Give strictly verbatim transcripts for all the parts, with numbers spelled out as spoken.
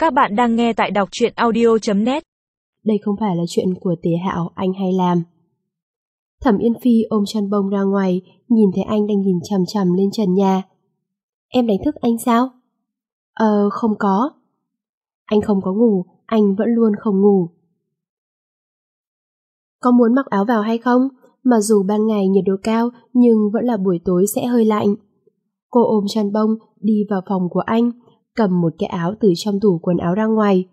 Các bạn đang nghe tại đọc truyện audio chấm net. Đây không phải là chuyện của Tề Hạo anh hay làm. Thẩm Yên Phi ôm chăn bông ra ngoài, nhìn thấy anh đang nhìn chằm chằm lên trần nhà. Em đánh thức anh sao? Ờ, không có. Anh không có ngủ, anh vẫn luôn không ngủ. Có muốn mặc áo vào hay không? Mặc dù ban ngày nhiệt độ cao, nhưng vẫn là buổi tối sẽ hơi lạnh. Cô ôm chăn bông, đi vào phòng của anh, cầm một cái áo từ trong tủ quần áo ra ngoài.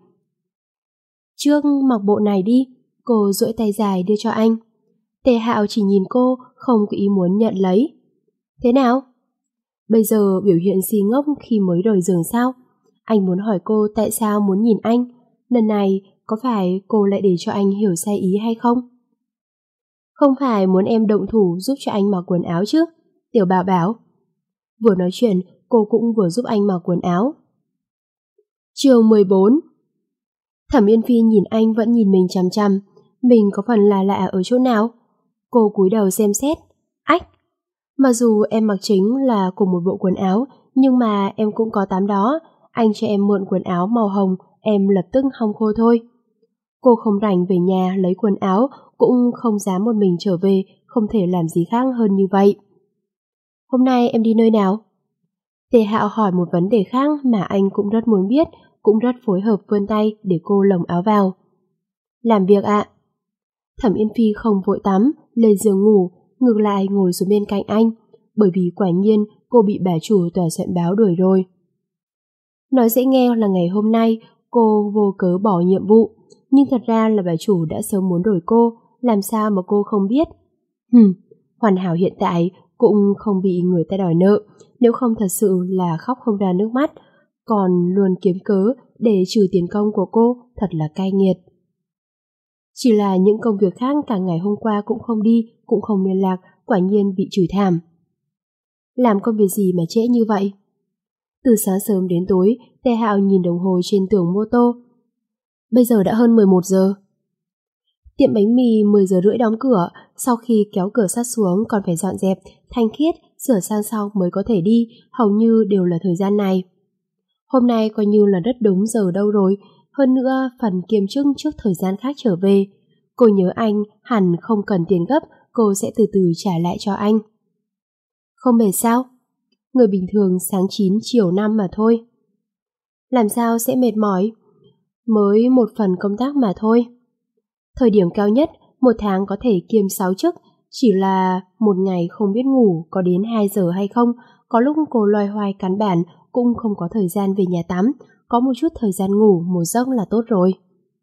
Trước mặc bộ này đi, cô duỗi tay dài đưa cho anh. Tề Hạo chỉ nhìn cô, không có ý muốn nhận lấy. Thế nào? Bây giờ biểu hiện si ngốc khi mới rời giường sao? Anh muốn hỏi cô tại sao muốn nhìn anh. Lần này có phải cô lại để cho anh hiểu sai ý hay không? Không phải muốn em động thủ giúp cho anh mặc quần áo chứ? Tiểu Bảo Bảo. Vừa nói chuyện, cô cũng vừa giúp anh mặc quần áo. Chương mười bốn. Thẩm Yên Phi nhìn anh vẫn nhìn mình chằm chằm. Mình có phần là lạ ở chỗ nào? Cô cúi đầu xem xét. Ách! Mặc dù em mặc chính là cùng một bộ quần áo, nhưng mà em cũng có tắm đó. Anh cho em mượn quần áo màu hồng, em lập tức hong khô thôi. Cô không rảnh về nhà lấy quần áo, cũng không dám một mình trở về, không thể làm gì khác hơn như vậy. Hôm nay em đi nơi nào? Tề Hạo hỏi một vấn đề khác mà anh cũng rất muốn biết, cũng rất phối hợp vươn tay để cô lồng áo vào. Làm việc ạ. Thẩm Yên Phi không vội tắm, lên giường ngủ, ngược lại ngồi xuống bên cạnh anh, bởi vì quả nhiên cô bị bà chủ tòa soạn báo đuổi rồi. Nói dễ nghe là ngày hôm nay cô vô cớ bỏ nhiệm vụ, nhưng thật ra là bà chủ đã sớm muốn đổi cô, làm sao mà cô không biết. Hừm, hoàn hảo hiện tại cũng không bị người ta đòi nợ, nếu không thật sự là khóc không ra nước mắt, còn luôn kiếm cớ để trừ tiền công của cô, thật là cay nghiệt. Chỉ là những công việc khác cả ngày hôm qua cũng không đi, cũng không liên lạc, quả nhiên bị chửi thảm. Làm công việc gì mà trễ như vậy? Từ sáng sớm đến tối, Tề Hạo nhìn đồng hồ trên tường mô tô. Bây giờ đã hơn mười một giờ. Tiệm bánh mì mười giờ rưỡi đóng cửa, sau khi kéo cửa sắt xuống còn phải dọn dẹp, thanh khiết, sửa sang sau mới có thể đi, hầu như đều là thời gian này. Hôm nay coi như là rất đúng giờ đâu rồi, hơn nữa phần kiêm chức trước thời gian khác trở về. Cô nhớ anh, hẳn không cần tiền gấp, cô sẽ từ từ trả lại cho anh. Không mệt sao? Người bình thường sáng chín chiều năm mà thôi. Làm sao sẽ mệt mỏi? Mới một phần công tác mà thôi. Thời điểm cao nhất, một tháng có thể kiêm sáu chức, chỉ là một ngày không biết ngủ có đến hai giờ hay không, có lúc cô loay hoay cắn bản cũng không có thời gian về nhà tắm, có một chút thời gian ngủ một giấc là tốt rồi.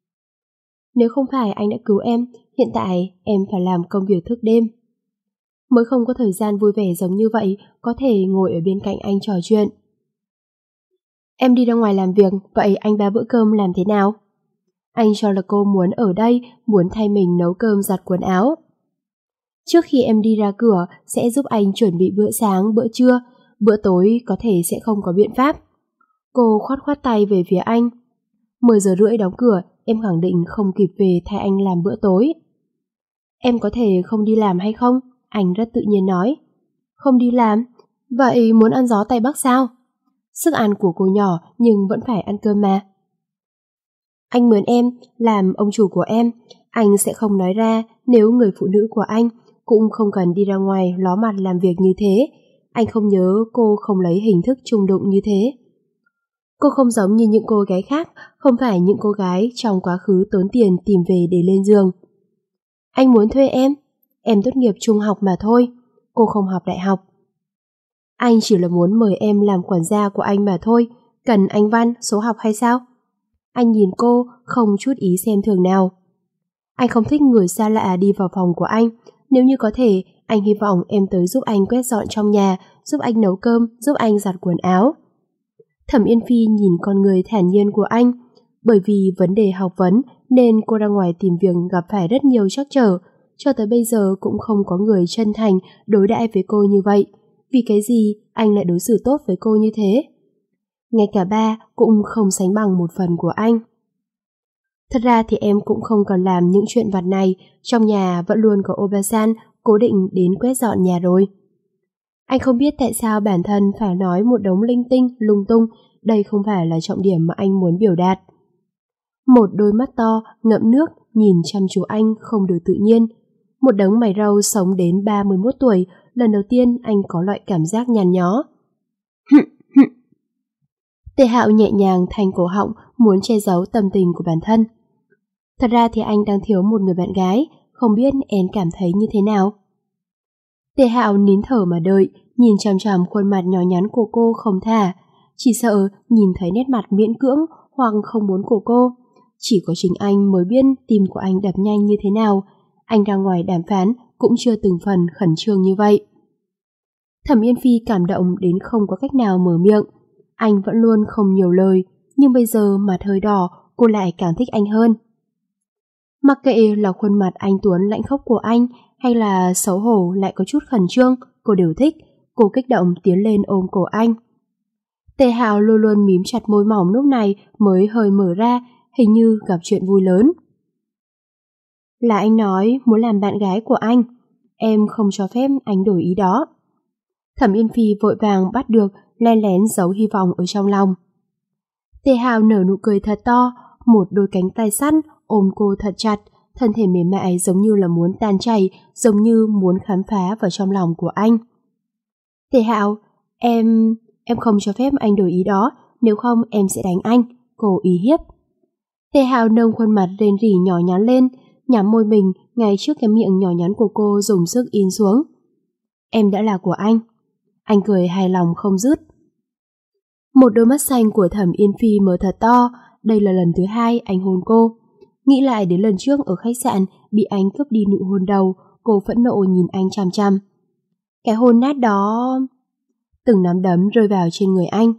Nếu không phải anh đã cứu em, hiện tại em phải làm công việc thức đêm. Mới không có thời gian vui vẻ giống như vậy, có thể ngồi ở bên cạnh anh trò chuyện. Em đi ra ngoài làm việc, vậy anh ba bữa cơm làm thế nào? Anh cho là cô muốn ở đây, muốn thay mình nấu cơm giặt quần áo. Trước khi em đi ra cửa, sẽ giúp anh chuẩn bị bữa sáng, bữa trưa, bữa tối có thể sẽ không có biện pháp. Cô khoát khoát tay về phía anh. mười giờ rưỡi đóng cửa, em khẳng định không kịp về thay anh làm bữa tối. Em có thể không đi làm hay không? Anh rất tự nhiên nói. Không đi làm? Vậy muốn ăn gió Tây Bắc sao? Sức ăn của cô nhỏ nhưng vẫn phải ăn cơm mà. Anh mướn em làm ông chủ của em, anh sẽ không nói ra nếu người phụ nữ của anh cũng không cần đi ra ngoài ló mặt làm việc như thế. Anh không nhớ cô không lấy hình thức trung đụng như thế. Cô không giống như những cô gái khác, không phải những cô gái trong quá khứ tốn tiền tìm về để lên giường. Anh muốn thuê em, em tốt nghiệp trung học mà thôi, cô không học đại học. Anh chỉ là muốn mời em làm quản gia của anh mà thôi, cần anh văn, số học hay sao? Anh nhìn cô không chút ý xem thường nào. Anh không thích người xa lạ đi vào phòng của anh, nếu như có thể, anh hy vọng em tới giúp anh quét dọn trong nhà, giúp anh nấu cơm, giúp anh giặt quần áo. Thẩm Yên Phi nhìn con người thản nhiên của anh, bởi vì vấn đề học vấn nên cô ra ngoài tìm việc gặp phải rất nhiều trắc trở, cho tới bây giờ cũng không có người chân thành đối đãi với cô như vậy. Vì cái gì anh lại đối xử tốt với cô như thế? Ngay cả ba cũng không sánh bằng một phần của anh. Thật ra thì em cũng không còn làm những chuyện vặt này, trong nhà vẫn luôn có Obasan cố định đến quét dọn nhà rồi. Anh không biết tại sao bản thân phải nói một đống linh tinh, lung tung đây không phải là trọng điểm mà anh muốn biểu đạt. Một đôi mắt to, ngậm nước, nhìn chăm chú anh không được tự nhiên. Một đống mày râu sống đến ba mươi mốt tuổi, lần đầu tiên anh có loại cảm giác nhăn nhó. Tề Hạo nhẹ nhàng thanh cổ họng, muốn che giấu tâm tình của bản thân. Thật ra thì anh đang thiếu một người bạn gái, không biết em cảm thấy như thế nào. Tề Hạo nín thở mà đợi, nhìn chằm chằm khuôn mặt nhỏ nhắn của cô không thả. Chỉ sợ nhìn thấy nét mặt miễn cưỡng hoặc không muốn của cô. Chỉ có chính anh mới biết tim của anh đập nhanh như thế nào. Anh ra ngoài đàm phán cũng chưa từng phần khẩn trương như vậy. Thẩm Yên Phi cảm động đến không có cách nào mở miệng. Anh vẫn luôn không nhiều lời, nhưng bây giờ mặt hơi đỏ, cô lại càng thích anh hơn. Mặc kệ là khuôn mặt anh tuấn lãnh khốc của anh hay là xấu hổ lại có chút khẩn trương, cô đều thích. Cô kích động tiến lên ôm cổ anh. Tề Hạo luôn luôn mím chặt môi mỏng, lúc này mới hơi mở ra, hình như gặp chuyện vui lớn. Là anh nói muốn làm bạn gái của anh, em không cho phép anh đổi ý đó. Thẩm Yên Phi vội vàng bắt được, len lén giấu hy vọng ở trong lòng. Tề Hạo nở nụ cười thật to, một đôi cánh tay săn ôm cô thật chặt, thân thể mềm mại giống như là muốn tan chảy, giống như muốn khám phá vào trong lòng của anh. Tề Hạo, em... em không cho phép anh đổi ý đó, nếu không em sẽ đánh anh, cô uy hiếp. Tề Hạo nâng khuôn mặt rên rỉ nhỏ nhắn lên, nhắm môi mình ngay trước cái miệng nhỏ nhắn của cô dùng sức in xuống. Em đã là của anh. Anh cười hài lòng không dứt. Một đôi mắt xanh của Thẩm Yên Phi mở thật to, đây là lần thứ hai anh hôn cô. Nghĩ lại đến lần trước ở khách sạn bị anh cướp đi nụ hôn đầu, cô phẫn nộ nhìn anh chằm chằm. Cái hôn nát đó... Từng nắm đấm rơi vào trên người anh.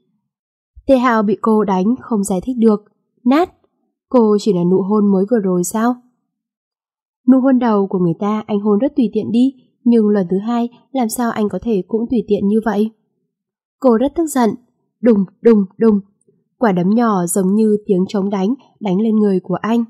Tề Hạo bị cô đánh không giải thích được. Nát? Cô chỉ là nụ hôn mới vừa rồi sao? Nụ hôn đầu của người ta anh hôn rất tùy tiện đi, nhưng lần thứ hai làm sao anh có thể cũng tùy tiện như vậy? Cô rất tức giận. Đùng, đùng, đùng. Quả đấm nhỏ giống như tiếng trống đánh, đánh lên người của anh.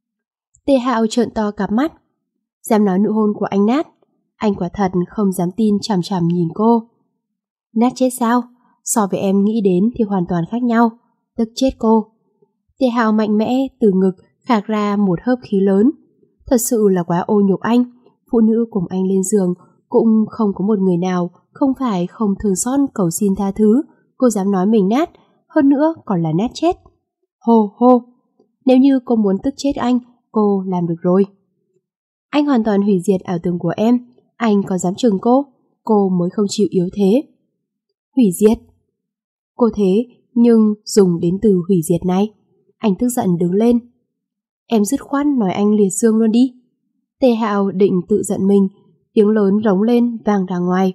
Tề Hạo trợn to cặp mắt. Dám nói nụ hôn của anh nát? Anh quả thật không dám tin, chằm chằm nhìn cô. Nát chết sao? So với em nghĩ đến thì hoàn toàn khác nhau. Tức chết cô. Tề Hạo mạnh mẽ từ ngực khạc ra một hớp khí lớn. Thật sự là quá ô nhục anh. Phụ nữ cùng anh lên giường cũng không có một người nào không phải không thương xót cầu xin tha thứ. Cô dám nói mình nát, hơn nữa còn là nát chết. Hô hô. Nếu như cô muốn tức chết anh, cô làm được rồi. Anh hoàn toàn hủy diệt ảo tưởng của em. Anh có dám chừng cô? Cô mới không chịu yếu thế. Hủy diệt? Cô thế, nhưng dùng đến từ hủy diệt này. Anh tức giận đứng lên. Em dứt khoát nói anh liệt xương luôn đi. Tề Hạo định tự giận mình, tiếng lớn rống lên vang ra ngoài.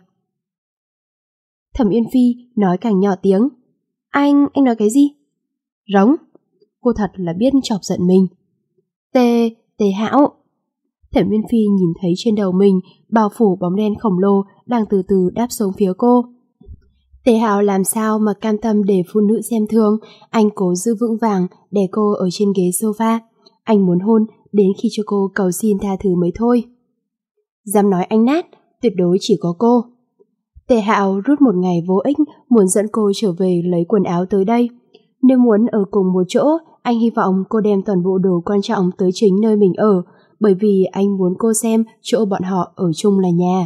Thẩm Yên Phi nói càng nhỏ tiếng. Anh, anh nói cái gì? Rống. Cô thật là biết chọc giận mình. Tề, Tề Hạo. Thẩm Yên Phi nhìn thấy trên đầu mình bao phủ bóng đen khổng lồ đang từ từ đáp xuống phía cô. Tề Hạo làm sao mà cam tâm để phụ nữ xem thường. Anh cố giữ vững vàng đè cô ở trên ghế sofa. Anh muốn hôn đến khi cho cô cầu xin tha thứ mới thôi. Dám nói anh nát, tuyệt đối chỉ có cô. Tề Hạo rút một ngày vô ích muốn dẫn cô trở về lấy quần áo tới đây. Nếu muốn ở cùng một chỗ, anh hy vọng cô đem toàn bộ đồ quan trọng tới chính nơi mình ở, bởi vì anh muốn cô xem chỗ bọn họ ở chung là nhà.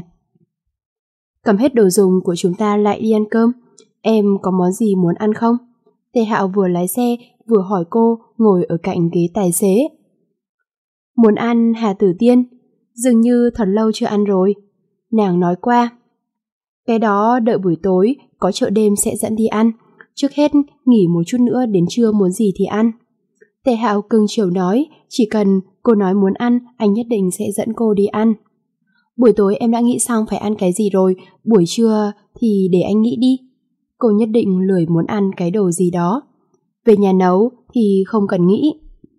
Cầm hết đồ dùng của chúng ta lại đi ăn cơm. Em có món gì muốn ăn không? Tề Hạo vừa lái xe vừa hỏi cô ngồi ở cạnh ghế tài xế. Muốn ăn Hà Tử Tiên, dường như thật lâu chưa ăn rồi. Nàng nói qua. Cái đó đợi buổi tối có chợ đêm sẽ dẫn đi ăn. Trước hết nghỉ một chút nữa đến trưa muốn gì thì ăn. Tề Hạo cưng chiều nói, chỉ cần cô nói muốn ăn, anh nhất định sẽ dẫn cô đi ăn. Buổi tối em đã nghĩ xong phải ăn cái gì rồi, buổi trưa thì để anh nghĩ đi. Cô nhất định lười muốn ăn cái đồ gì đó. Về nhà nấu thì không cần nghĩ.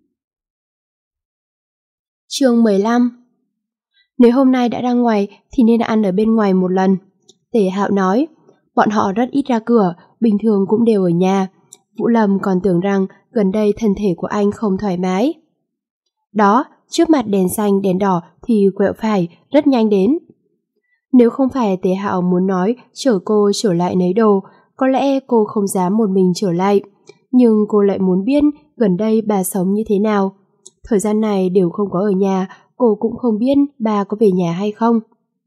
Chương mười lăm. Nếu hôm nay đã ra ngoài thì nên ăn ở bên ngoài một lần. Tề Hạo nói, bọn họ rất ít ra cửa, bình thường cũng đều ở nhà. Vũ Lâm còn tưởng rằng gần đây thân thể của anh không thoải mái. Đó, trước mặt đèn xanh đèn đỏ thì quẹo phải, rất nhanh đến. Nếu không phải Tề Hạo muốn nói chở cô trở lại lấy đồ, có lẽ cô không dám một mình trở lại, nhưng cô lại muốn biết gần đây bà sống như thế nào. Thời gian này đều không có ở nhà, cô cũng không biết bà có về nhà hay không.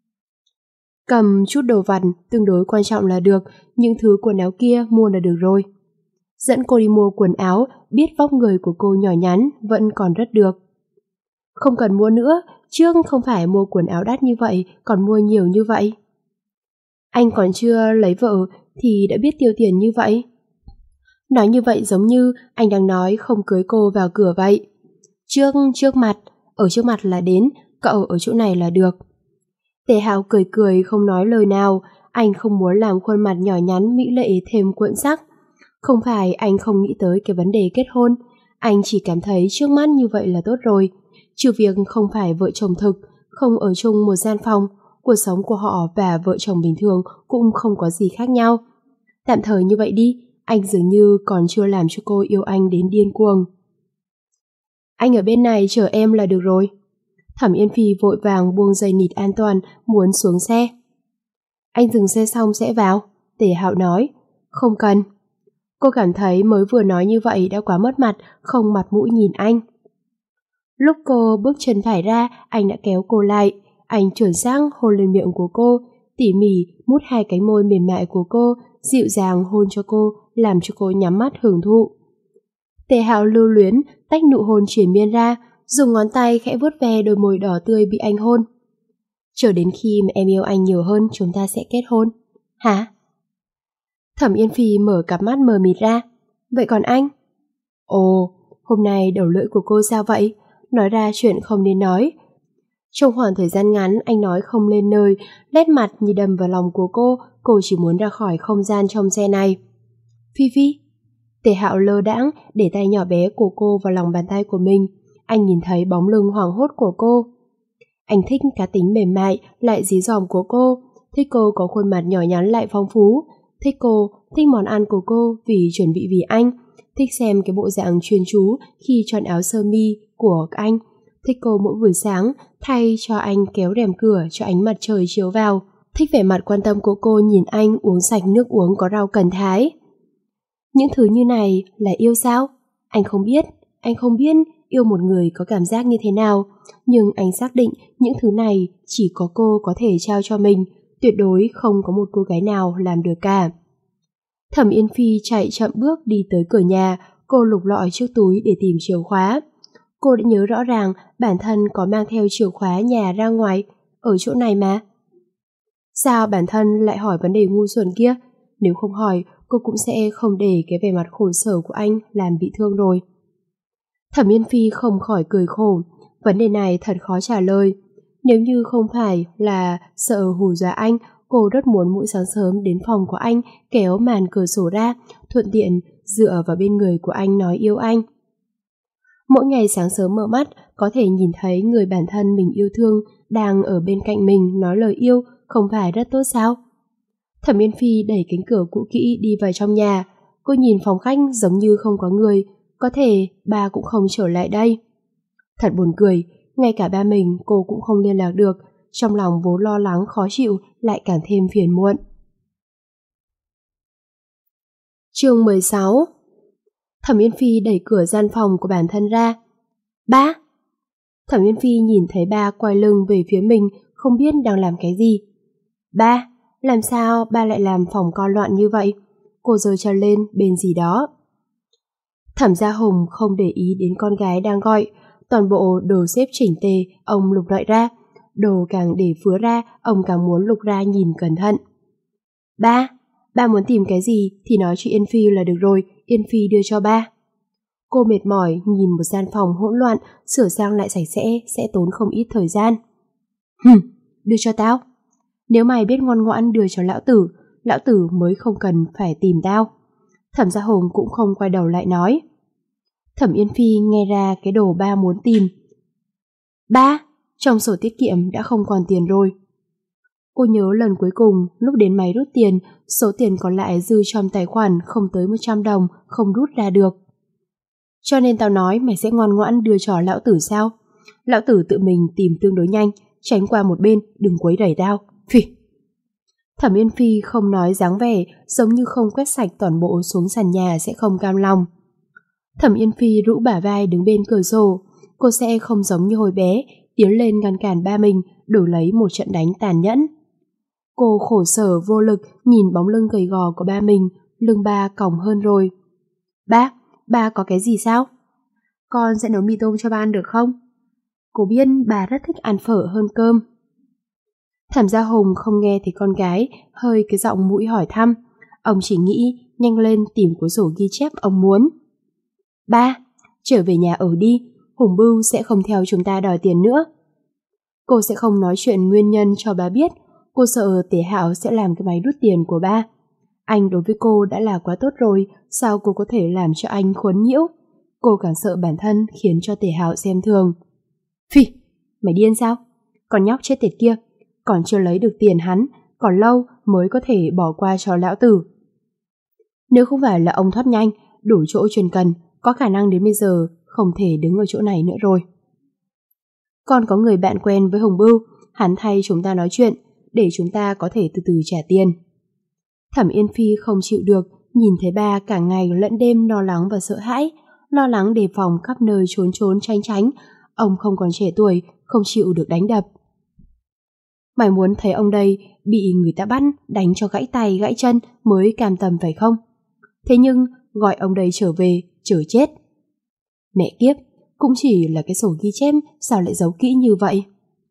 Cầm chút đồ vặt tương đối quan trọng là được, những thứ quần áo kia mua là được rồi. Dẫn cô đi mua quần áo, biết vóc người của cô nhỏ nhắn vẫn còn rất được. Không cần mua nữa, trước không phải mua quần áo đắt như vậy, còn mua nhiều như vậy. Anh còn chưa lấy vợ thì đã biết tiêu tiền như vậy. Nói như vậy giống như anh đang nói không cưới cô vào cửa vậy. Trước, trước mặt, ở trước mặt là đến, cậu ở chỗ này là được. Tề Hạo cười cười không nói lời nào, anh không muốn làm khuôn mặt nhỏ nhắn mỹ lệ thêm cuộn sắc. Không phải anh không nghĩ tới cái vấn đề kết hôn, anh chỉ cảm thấy trước mắt như vậy là tốt rồi. Trừ việc không phải vợ chồng thực, không ở chung một gian phòng, cuộc sống của họ và vợ chồng bình thường cũng không có gì khác nhau. Tạm thời như vậy đi, anh dường như còn chưa làm cho cô yêu anh đến điên cuồng. Anh ở bên này chờ em là được rồi. Thẩm Yên Phi vội vàng buông dây nịt an toàn, muốn xuống xe. Anh dừng xe xong sẽ vào, Tề Hạo nói. Không cần. Cô cảm thấy mới vừa nói như vậy đã quá mất mặt, không mặt mũi nhìn anh. Lúc cô bước chân phải ra, anh đã kéo cô lại. Anh chuẩn xác hôn lên miệng của cô, tỉ mỉ mút hai cánh môi mềm mại của cô, dịu dàng hôn cho cô, làm cho cô nhắm mắt hưởng thụ. Tề Hạo lưu luyến, tách nụ hôn triền miên ra, dùng ngón tay khẽ vuốt ve đôi môi đỏ tươi bị anh hôn. Chờ đến khi mà em yêu anh nhiều hơn, chúng ta sẽ kết hôn. Hả? Thẩm Yên Phi mở cặp mắt mờ mịt ra. Vậy còn anh? Ồ, hôm nay đầu lưỡi của cô sao vậy? Nói ra chuyện không nên nói. Trong khoảng thời gian ngắn anh nói không lên lời, nét mặt như đâm vào lòng của cô, cô chỉ muốn ra khỏi không gian trong xe này. Phi Phi. Tề Hạo lơ đãng để tay nhỏ bé của cô vào lòng bàn tay của mình. Anh nhìn thấy bóng lưng hoảng hốt của cô. Anh thích cá tính mềm mại lại dí dỏm của cô, thích cô có khuôn mặt nhỏ nhắn lại phong phú, thích cô, thích món ăn của cô vì chuẩn bị vì anh, thích xem cái bộ dạng chuyên chú khi chọn áo sơ mi của anh, thích cô mỗi buổi sáng thay cho anh kéo rèm cửa cho ánh mặt trời chiếu vào, thích vẻ mặt quan tâm của cô nhìn anh uống sạch nước uống có rau cần thái. Những thứ như này là yêu sao? Anh không biết, anh không biết yêu một người có cảm giác như thế nào, nhưng anh xác định những thứ này chỉ có cô có thể trao cho mình, tuyệt đối không có một cô gái nào làm được cả. Thẩm Yên Phi chạy chậm bước đi tới cửa nhà, cô lục lọi chiếc túi để tìm chìa khóa. Cô đã nhớ rõ ràng bản thân có mang theo chìa khóa nhà ra ngoài, ở chỗ này mà. Sao bản thân lại hỏi vấn đề ngu xuẩn kia? Nếu không hỏi, cô cũng sẽ không để cái vẻ mặt khổ sở của anh làm bị thương rồi. Thẩm Yên Phi không khỏi cười khổ, vấn đề này thật khó trả lời. Nếu như không phải là sợ hù dọa anh, cô rất muốn mỗi sáng sớm đến phòng của anh, kéo màn cửa sổ ra, thuận tiện dựa vào bên người của anh nói yêu anh. Mỗi ngày sáng sớm mở mắt, có thể nhìn thấy người bản thân mình yêu thương đang ở bên cạnh mình nói lời yêu, không phải rất tốt sao? Thẩm Yên Phi đẩy cánh cửa cũ kỹ đi vào trong nhà. Cô nhìn phòng khách giống như không có người, có thể ba cũng không trở lại đây. Thật buồn cười, ngay cả ba mình cô cũng không liên lạc được, trong lòng vốn lo lắng khó chịu lại càng thêm phiền muộn. Chương mười sáu. Thẩm Yên Phi đẩy cửa gian phòng của bản thân ra. Ba! Thẩm Yên Phi nhìn thấy ba quay lưng về phía mình, không biết đang làm cái gì. Ba! Làm sao ba lại làm phòng con loạn như vậy? Cô giơ chân lên bên gì đó. Thẩm Gia Hùng không để ý đến con gái đang gọi, toàn bộ đồ xếp chỉnh tề, ông lục lọi ra. Đồ càng để phứa ra, ông càng muốn lục ra nhìn cẩn thận. Ba! Ba muốn tìm cái gì thì nói cho Yên Phi là được rồi, Yên Phi đưa cho ba. Cô mệt mỏi nhìn một gian phòng hỗn loạn, sửa sang lại sạch sẽ sẽ tốn không ít thời gian. Hừm, đưa cho tao. Nếu mày biết ngoan ngoãn đưa cho lão tử, lão tử mới không cần phải tìm tao. Thẩm Gia Hùng cũng không quay đầu lại nói. Thẩm Yên Phi nghe ra cái đồ ba muốn tìm. Ba, trong sổ tiết kiệm đã không còn tiền rồi. Cô nhớ lần cuối cùng lúc đến máy rút tiền, số tiền còn lại dư trong tài khoản không tới một trăm đồng, không rút ra được. Cho nên tao nói mày sẽ ngoan ngoãn đưa cho lão tử sao? Lão tử tự mình tìm tương đối nhanh, tránh qua một bên, đừng quấy rầy tao. Phì! Thẩm Yên Phi không nói dáng vẻ giống như không quét sạch toàn bộ xuống sàn nhà sẽ không cam lòng. Thẩm Yên Phi rũ bả vai đứng bên cửa sổ. Cô sẽ không giống như hồi bé tiến lên ngăn cản ba mình đổi lấy một trận đánh tàn nhẫn. Cô khổ sở vô lực nhìn bóng lưng gầy gò của ba mình, lưng ba còng hơn rồi. Ba, ba có cái gì sao? Con sẽ nấu mì tôm cho ba ăn được không? Cô biết bà rất thích ăn phở hơn cơm. Thẩm Gia Hùng không nghe thấy con gái hơi cái giọng mũi hỏi thăm. Ông chỉ nghĩ nhanh lên tìm cuốn sổ ghi chép ông muốn. Ba, trở về nhà ở đi, Hùng Bưu sẽ không theo chúng ta đòi tiền nữa. Cô sẽ không nói chuyện nguyên nhân cho ba biết. Cô sợ Tề Hạo sẽ làm cái máy rút tiền của ba. Anh đối với cô đã là quá tốt rồi, sao cô có thể làm cho anh khuấn nhiễu? Cô càng sợ bản thân khiến cho Tề Hạo xem thường. Phi, mày điên sao? Con nhóc chết tiệt kia, còn chưa lấy được tiền hắn, còn lâu mới có thể bỏ qua cho lão tử. Nếu không phải là ông thoát nhanh, đủ chỗ chuyên cần, có khả năng đến bây giờ không thể đứng ở chỗ này nữa rồi. Con có người bạn quen với Hùng Bưu, hắn thay chúng ta nói chuyện, để chúng ta có thể từ từ trả tiền. Thẩm Yên Phi không chịu được, nhìn thấy ba cả ngày lẫn đêm lo lắng và sợ hãi, lo lắng đề phòng khắp nơi trốn trốn tránh tránh. Ông không còn trẻ tuổi, không chịu được đánh đập. Mày muốn thấy ông đây bị người ta bắt, đánh cho gãy tay gãy chân mới cam tâm phải không? Thế nhưng gọi ông đây trở về, chờ chết. Mẹ kiếp, cũng chỉ là cái sổ ghi chép, sao lại giấu kỹ như vậy?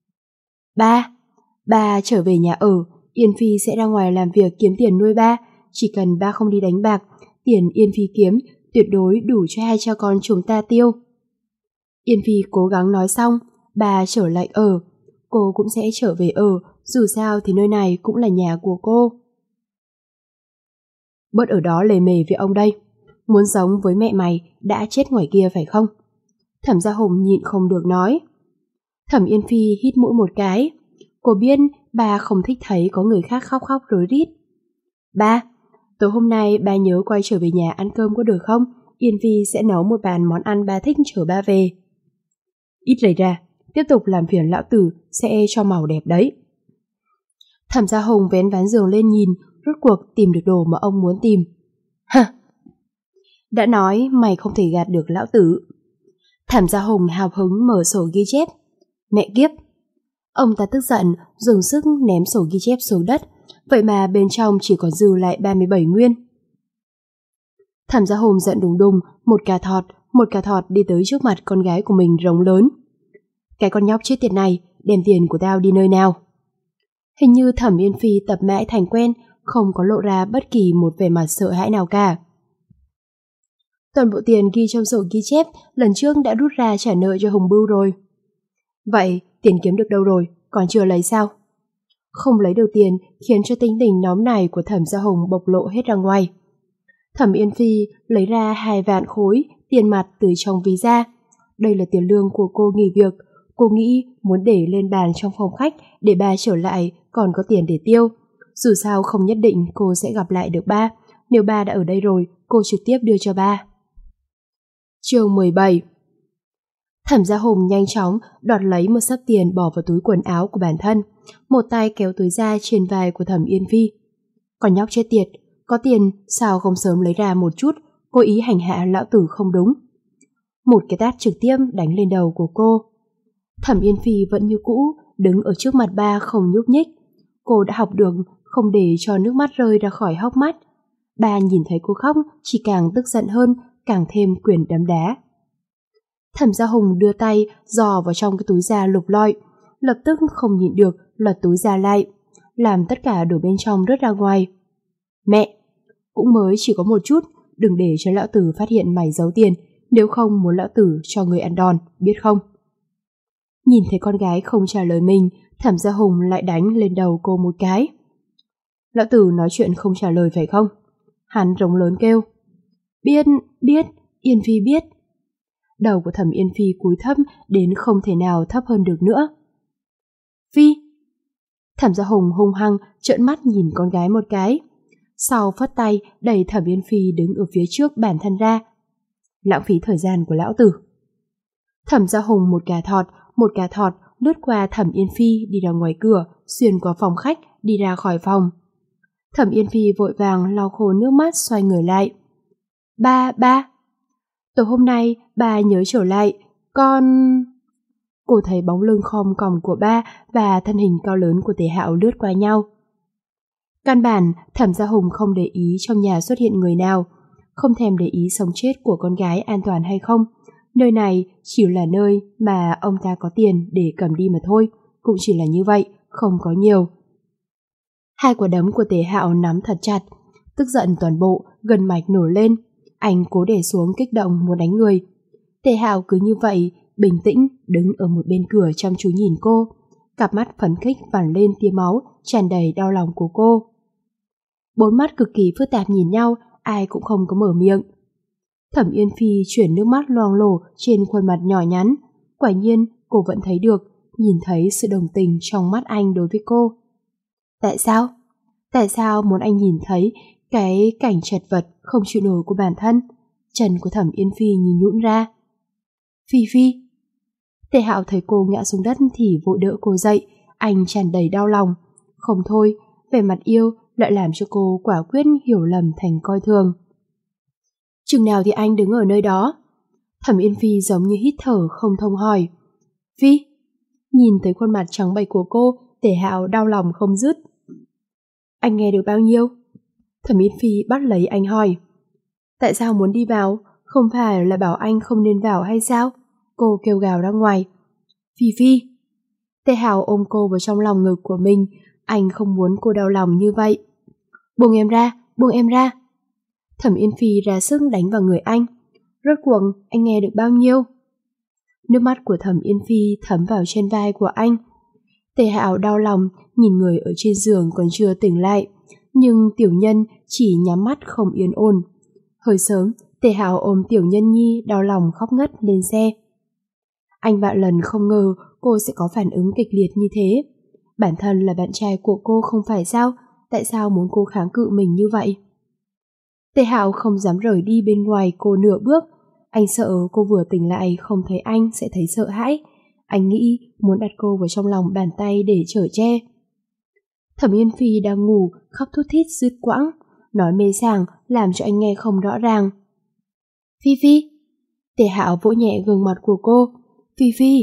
Ba, ba trở về nhà ở, Yên Phi sẽ ra ngoài làm việc kiếm tiền nuôi ba. Chỉ cần ba không đi đánh bạc, tiền Yên Phi kiếm tuyệt đối đủ cho hai cha con chúng ta tiêu. Yên Phi cố gắng nói xong, bà trở lại ở. Cô cũng sẽ trở về ở, dù sao thì nơi này cũng là nhà của cô. Bớt ở đó lề mề với ông đây. Muốn giống với mẹ mày đã chết ngoài kia phải không? Thẩm Gia Hùng nhịn không được nói. Thẩm Yên Phi hít mũi một cái. Cô biết bà không thích thấy có người khác khóc khóc rối rít. Ba, tối hôm nay ba nhớ quay trở về nhà ăn cơm có được không? Yên Phi sẽ nấu một bàn món ăn ba thích chở ba về. Ít lấy ra, tiếp tục làm phiền lão tử sẽ cho màu đẹp đấy. Thẩm Gia Hùng vén ván giường lên nhìn, rốt cuộc tìm được đồ mà ông muốn tìm. Hả? Đã nói mày không thể gạt được lão tử. Thẩm Gia Hùng hào hứng mở sổ ghi chép. Mẹ kiếp! Ông ta tức giận, dùng sức ném sổ ghi chép xuống đất, vậy mà bên trong chỉ còn dư lại ba mươi bảy nguyên. Thẩm Gia Hùng giận đùng đùng, một cà thọt, một cà thọt đi tới trước mặt con gái của mình rống lớn. Cái con nhóc chết tiệt này, đem tiền của tao đi nơi nào? Hình như Thẩm Yên Phi tập mãi thành quen, không có lộ ra bất kỳ một vẻ mặt sợ hãi nào cả. Toàn bộ tiền ghi trong sổ ghi chép lần trước đã rút ra trả nợ cho Hùng Bưu rồi. Vậy tiền kiếm được đâu rồi, còn chưa lấy sao? Không lấy được tiền khiến cho tính tình nóng này của Thẩm Gia Hùng bộc lộ hết ra ngoài. Thẩm Yên Phi lấy ra hai vạn khối tiền mặt từ trong ví ra. Đây là tiền lương của cô nghỉ việc. Cô nghĩ muốn để lên bàn trong phòng khách để ba trở lại còn có tiền để tiêu. Dù sao không nhất định cô sẽ gặp lại được ba. Nếu ba đã ở đây rồi, cô trực tiếp đưa cho ba. Chương mười bảy. Thẩm Gia Hùng nhanh chóng đoạt lấy một xấp tiền bỏ vào túi quần áo của bản thân, một tay kéo túi ra trên vai của Thẩm Yên Phi. Con nhóc chết tiệt, có tiền sao không sớm lấy ra một chút, cố ý hành hạ lão tử không đúng. Một cái tát trực tiếp đánh lên đầu của cô. Thẩm Yên Phi vẫn như cũ, đứng ở trước mặt ba không nhúc nhích. Cô đã học được không để cho nước mắt rơi ra khỏi hốc mắt. Ba nhìn thấy cô khóc chỉ càng tức giận hơn, càng thêm quyền đấm đá. Thẩm Gia Hùng đưa tay dò vào trong cái túi da lục lọi, lập tức không nhịn được lật túi da lại, làm tất cả đồ bên trong rớt ra ngoài. Mẹ, cũng mới chỉ có một chút, đừng để cho lão tử phát hiện mày giấu tiền, nếu không muốn lão tử cho người ăn đòn, biết không? Nhìn thấy con gái không trả lời mình, Thẩm Gia Hùng lại đánh lên đầu cô một cái. Lão tử nói chuyện không trả lời phải không? Hắn rống lớn kêu. Biết, biết, Yên Phi biết. Đầu của Thẩm Yên Phi cúi thấp đến không thể nào thấp hơn được nữa. Phi! Thẩm Gia Hùng hung hăng trợn mắt nhìn con gái một cái. Sau phất tay đẩy Thẩm Yên Phi đứng ở phía trước bản thân ra. Lãng phí thời gian của lão tử. Thẩm Gia Hùng một cà thọt, một cà thọt lướt qua Thẩm Yên Phi đi ra ngoài cửa, xuyên qua phòng khách, đi ra khỏi phòng. Thẩm Yên Phi vội vàng lau khô nước mắt xoay người lại. Ba, ba. Tối hôm nay ba nhớ trở lại, con... Cô thấy bóng lưng khom còng của ba và thân hình cao lớn của Tề Hạo lướt qua nhau. Căn bản, Thẩm Gia Hùng không để ý trong nhà xuất hiện người nào, không thèm để ý sống chết của con gái an toàn hay không. Nơi này chỉ là nơi mà ông ta có tiền để cầm đi mà thôi, cũng chỉ là như vậy, không có nhiều. Hai quả đấm của Tề Hạo nắm thật chặt, tức giận toàn bộ, gân mạch nổi lên. Anh cố để xuống kích động muốn đánh người. Tề Hạo cứ như vậy, bình tĩnh, đứng ở một bên cửa chăm chú nhìn cô. Cặp mắt phấn khích vằn lên tia máu, tràn đầy đau lòng của cô. Bốn mắt cực kỳ phức tạp nhìn nhau, ai cũng không có mở miệng. Thẩm Yên Phi chuyển nước mắt loang lổ trên khuôn mặt nhỏ nhắn. Quả nhiên, cô vẫn thấy được, nhìn thấy sự đồng tình trong mắt anh đối với cô. Tại sao? Tại sao muốn anh nhìn thấy cái cảnh chật vật không chịu nổi của bản thân? Chân của Thẩm Yên Phi nhìn nhũn ra. Phi Phi. Tề Hạo thấy cô ngã xuống đất thì vội đỡ cô dậy, anh tràn đầy đau lòng. Không thôi, vẻ mặt yêu lại làm cho cô quả quyết hiểu lầm thành coi thường. Chừng nào thì anh đứng ở nơi đó? Thẩm Yên Phi giống như hít thở không thông hỏi. Phi. Nhìn thấy khuôn mặt trắng bệch của cô, Tề Hạo đau lòng không dứt. Anh nghe được bao nhiêu? Thẩm Yên Phi bắt lấy anh hỏi. Tại sao muốn đi vào? Không phải là bảo anh không nên vào hay sao? Cô kêu gào ra ngoài. Phi Phi. Tề Hạo ôm cô vào trong lòng ngực của mình, anh không muốn cô đau lòng như vậy. Buông em ra, buông em ra. Thẩm Yên Phi ra sức đánh vào người anh. Rốt cuộc anh nghe được bao nhiêu? Nước mắt của Thẩm Yên Phi thấm vào trên vai của anh. Tề Hạo đau lòng nhìn người ở trên giường còn chưa tỉnh lại, nhưng tiểu nhân chỉ nhắm mắt không yên ổn. Hơi sớm, Tề Hạo ôm tiểu nhân nhi đau lòng khóc ngất lên xe. Anh vạn lần không ngờ cô sẽ có phản ứng kịch liệt như thế. Bản thân là bạn trai của cô không phải sao? Tại sao muốn cô kháng cự mình như vậy? Tề Hạo không dám rời đi bên ngoài cô nửa bước. Anh sợ cô vừa tỉnh lại không thấy anh sẽ thấy sợ hãi. Anh nghĩ muốn đặt cô vào trong lòng bàn tay để chở che. Thẩm Yên Phi đang ngủ, khóc thút thít dứt quãng, nói mê sảng làm cho anh nghe không rõ ràng. Phi Phi. Tề Hạo vỗ nhẹ gương mặt của cô. Phi Phi.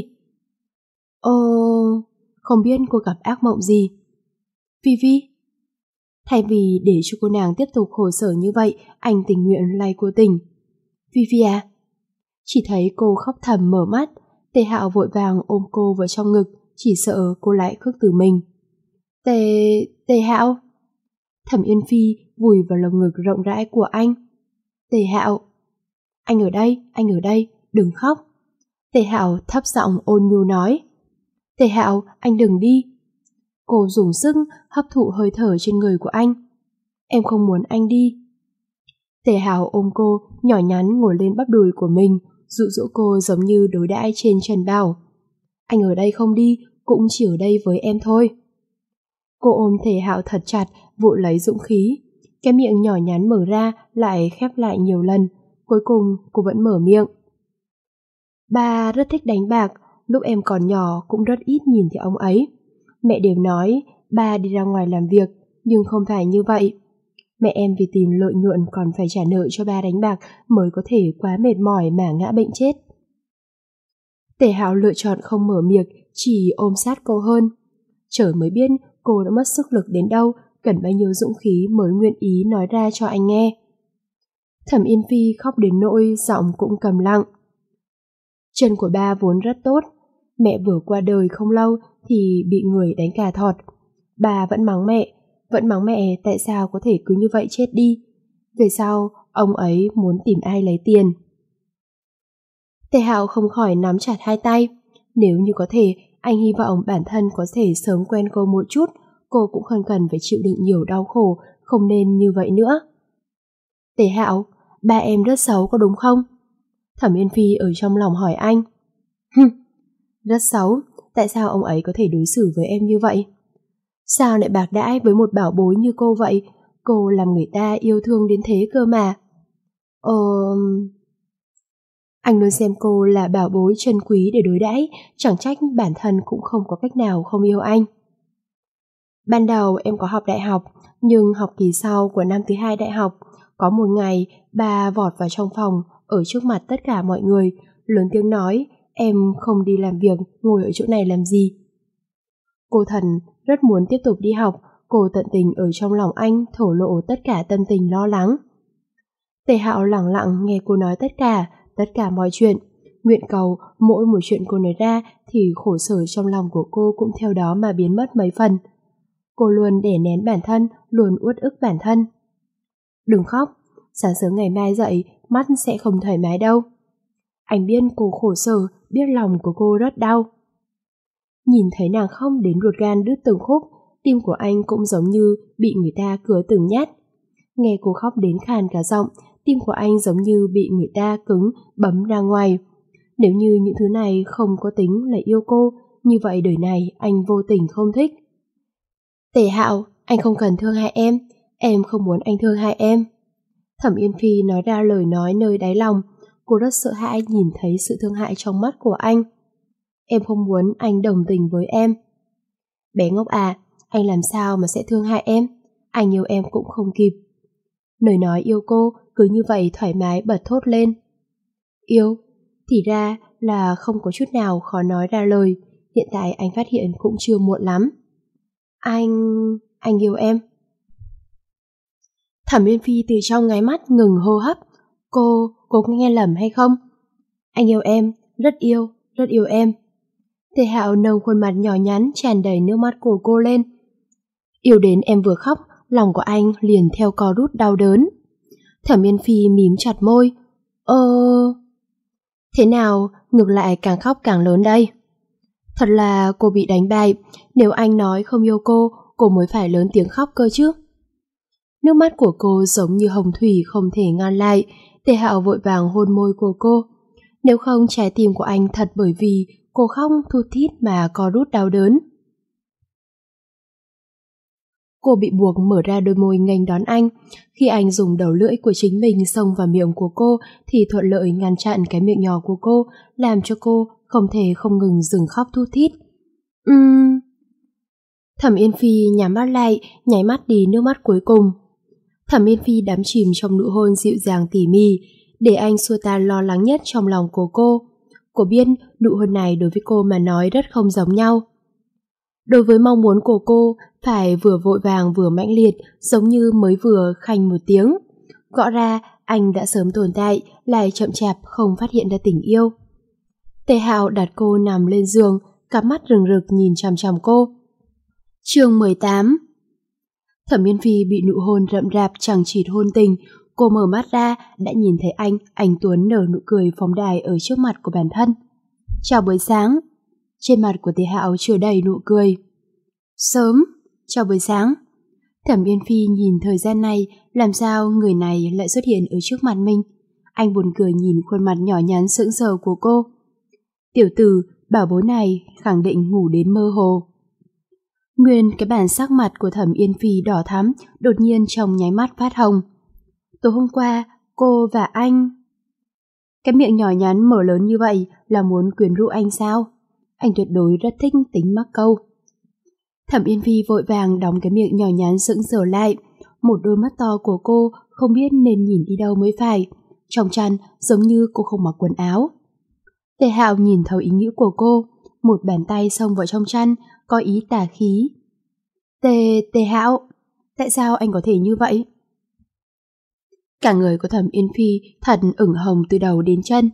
Ồ, không biết cô gặp ác mộng gì. Phi Phi. Thay vì để cho cô nàng tiếp tục khổ sở như vậy, anh tình nguyện lay cô tỉnh. Phi Phi à? Chỉ thấy cô khóc thầm mở mắt, Tề Hạo vội vàng ôm cô vào trong ngực, chỉ sợ cô lại khước từ mình. Tề... Tề Hạo. Thẩm Yên Phi vùi vào lồng ngực rộng rãi của anh. Tề Hạo. Anh ở đây, anh ở đây, đừng khóc. Tề Hạo thấp giọng ôn nhu nói. Tề Hạo, anh đừng đi. Cô dùng sức hấp thụ hơi thở trên người của anh. Em không muốn anh đi. Tề Hạo ôm cô, nhỏ nhắn ngồi lên bắp đùi của mình, dụ dỗ cô giống như đối đãi trên trần bảo. Anh ở đây không đi, cũng chỉ ở đây với em thôi. Cô ôm Tề Hạo thật chặt, vội lấy dũng khí. Cái miệng nhỏ nhắn mở ra lại khép lại nhiều lần. Cuối cùng cô vẫn mở miệng. Ba rất thích đánh bạc, lúc em còn nhỏ cũng rất ít nhìn thấy ông ấy. Mẹ đều nói ba đi ra ngoài làm việc, nhưng không phải như vậy. Mẹ em vì tìm lợi nhuận còn phải trả nợ cho ba đánh bạc mới có thể quá mệt mỏi mà ngã bệnh chết. Tề Hạo lựa chọn không mở miệng, chỉ ôm sát cô hơn. Trời mới biết cô đã mất sức lực đến đâu, cần bao nhiêu dũng khí mới nguyện ý nói ra cho anh nghe. Thẩm Yên Phi khóc đến nỗi giọng cũng cầm lặng. Chân của ba vốn rất tốt, mẹ vừa qua đời không lâu thì bị người đánh cà thọt. Bà vẫn mắng mẹ, vẫn mắng mẹ tại sao có thể cứ như vậy chết đi. Về sau, ông ấy muốn tìm ai lấy tiền. Tề Hạo không khỏi nắm chặt hai tay. Nếu như có thể, anh hy vọng bản thân có thể sớm quen cô một chút, cô cũng không cần phải chịu đựng nhiều đau khổ, không nên như vậy nữa. Tề Hạo, ba em rất xấu có đúng không? Thẩm Yên Phi ở trong lòng hỏi anh. Hừm, rất xấu, tại sao ông ấy có thể đối xử với em như vậy? Sao lại bạc đãi với một bảo bối như cô vậy? Cô làm người ta yêu thương đến thế cơ mà. Ờ... Anh luôn xem cô là bảo bối chân quý để đối đãi, chẳng trách bản thân cũng không có cách nào không yêu anh. Ban đầu em có học đại học, nhưng học kỳ sau của năm thứ hai đại học, có một ngày bà vọt vào trong phòng ở trước mặt tất cả mọi người, lớn tiếng nói em không đi làm việc, ngồi ở chỗ này làm gì. Cô Thần rất muốn tiếp tục đi học, cô tận tình ở trong lòng anh thổ lộ tất cả tâm tình lo lắng. Tề Hạo lặng lặng nghe cô nói tất cả, tất cả mọi chuyện, nguyện cầu mỗi một chuyện cô nói ra thì khổ sở trong lòng của cô cũng theo đó mà biến mất mấy phần. Cô luôn để nén bản thân, luôn uất ức bản thân. Đừng khóc, sáng sớm ngày mai dậy mắt sẽ không thoải mái đâu. Anh biết cô khổ sở, biết lòng của cô rất đau. Nhìn thấy nàng khóc đến ruột gan đứt từng khúc, tim của anh cũng giống như bị người ta cứa từng nhát. Nghe cô khóc đến khàn cả giọng, tim của anh giống như bị người ta cứng bấm ra ngoài. Nếu như những thứ này không có tính là yêu cô, như vậy đời này anh vô tình không thích. Tề Hạo, anh không cần thương hại em, em không muốn anh thương hại em. Thẩm Yên Phi nói ra lời nói nơi đáy lòng, cô rất sợ hãi nhìn thấy sự thương hại trong mắt của anh. Em không muốn anh đồng tình với em. Bé ngốc à, anh làm sao mà sẽ thương hại em, anh yêu em cũng không kịp. Lời nói yêu cô cứ như vậy thoải mái bật thốt lên. Yêu, thì ra là không có chút nào khó nói ra lời, hiện tại anh phát hiện cũng chưa muộn lắm. Anh... anh yêu em. Thẩm Liên Phi từ trong ngáy mắt ngừng hô hấp. Cô, cô có nghe lầm hay không? Anh yêu em, rất yêu, rất yêu em. Tề Hạo nâng khuôn mặt nhỏ nhắn tràn đầy nước mắt của cô lên. Yêu đến em vừa khóc, lòng của anh liền theo co rút đau đớn. Thẩm Yên Phi mím chặt môi. Ơ... Thế nào, ngược lại càng khóc càng lớn đây. Thật là cô bị đánh bại, nếu anh nói không yêu cô, cô mới phải lớn tiếng khóc cơ chứ. Nước mắt của cô giống như hồng thủy không thể ngăn lại, Tề Hạo vội vàng hôn môi của cô. Nếu không trái tim của anh thật bởi vì cô khóc thút thít mà co rút đau đớn. Cô bị buộc mở ra đôi môi nghênh đón anh. Khi anh dùng đầu lưỡi của chính mình xông vào miệng của cô thì thuận lợi ngăn chặn cái miệng nhỏ của cô, làm cho cô không thể không ngừng dừng khóc thút thít. Uhm... Thẩm Yên Phi nhắm mắt lại, nháy mắt đi nước mắt cuối cùng. Thẩm Yên Phi đắm chìm trong nụ hôn dịu dàng tỉ mỉ, để anh xua tan lo lắng nhất trong lòng của cô. Cô biết nụ hôn này đối với cô mà nói rất không giống nhau. Đối với mong muốn của cô, phải vừa vội vàng vừa mãnh liệt, giống như mới vừa khanh một tiếng. Gõ ra, anh đã sớm tồn tại, lại chậm chạp không phát hiện ra tình yêu. Tề Hạo đặt cô nằm lên giường, cặp mắt rừng rực nhìn chằm chằm cô. Chương mười tám. Thẩm Yên Phi bị nụ hôn rậm rạp chẳng chịt hôn tình, cô mở mắt ra đã nhìn thấy anh, anh Tuấn nở nụ cười phóng đài ở trước mặt của bản thân. Chào buổi sáng. Trên mặt của Tề Hạo chứa đầy nụ cười. Sớm, chào buổi sáng. Thẩm Yên Phi nhìn thời gian này, làm sao người này lại xuất hiện ở trước mặt mình. Anh buồn cười nhìn khuôn mặt nhỏ nhắn sững sờ của cô. Tiểu tử, bảo bối này khẳng định ngủ đến mơ hồ. Nguyên cái bản sắc mặt của Thẩm Yên Phi đỏ thắm, đột nhiên trong nháy mắt phát hồng. Tối hôm qua, cô và anh... Cái miệng nhỏ nhắn mở lớn như vậy là muốn quyến rũ anh sao? Anh tuyệt đối rất thích tính mắc câu. Thẩm Yên Phi vội vàng đóng cái miệng nhỏ nhắn sững sờ lại. Một đôi mắt to của cô không biết nên nhìn đi đâu mới phải. Trong chăn giống như cô không mặc quần áo. Tề Hạo nhìn thấu ý nghĩ của cô, một bàn tay xông vào trong chăn, có ý tà khí. Tề, Tề Hạo, tại sao anh có thể như vậy? Cả người của Thẩm Yên Phi thật ửng hồng từ đầu đến chân.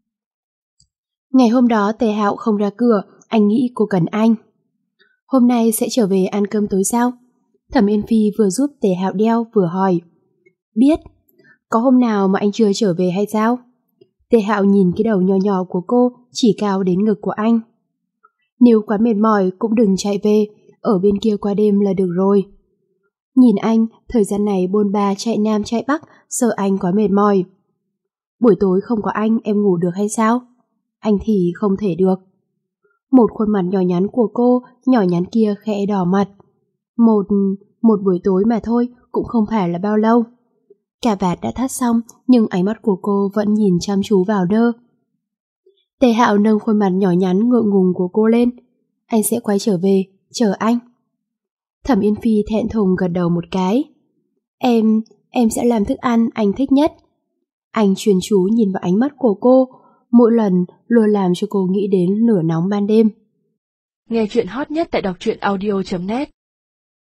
Ngày hôm đó Tề Hạo không ra cửa, anh nghĩ cô cần anh. Hôm nay sẽ trở về ăn cơm tối sao? Thẩm Yên Phi vừa giúp Tề Hạo đeo vừa hỏi. Biết, có hôm nào mà anh chưa trở về hay sao? Tề Hạo nhìn cái đầu nhỏ nhỏ của cô chỉ cao đến ngực của anh. Nếu quá mệt mỏi cũng đừng chạy về, ở bên kia qua đêm là được rồi. Nhìn anh, thời gian này bôn ba chạy nam chạy bắc, sợ anh quá mệt mỏi. Buổi tối không có anh em ngủ được hay sao? Anh thì không thể được. Một khuôn mặt nhỏ nhắn của cô, nhỏ nhắn kia khẽ đỏ mặt. Một, một buổi tối mà thôi, cũng không phải là bao lâu. Cà vạt đã thắt xong, nhưng ánh mắt của cô vẫn nhìn chăm chú vào đơ. Tề Hạo nâng khuôn mặt nhỏ nhắn ngượng ngùng của cô lên. Anh sẽ quay trở về, chờ anh. Thẩm Yên Phi thẹn thùng gật đầu một cái. Em, em sẽ làm thức ăn anh thích nhất. Anh chuyên chú nhìn vào ánh mắt của cô, mỗi lần luôn làm cho cô nghĩ đến lửa nóng ban đêm. Nghe chuyện hot nhất tại đọc truyện audio chấm net.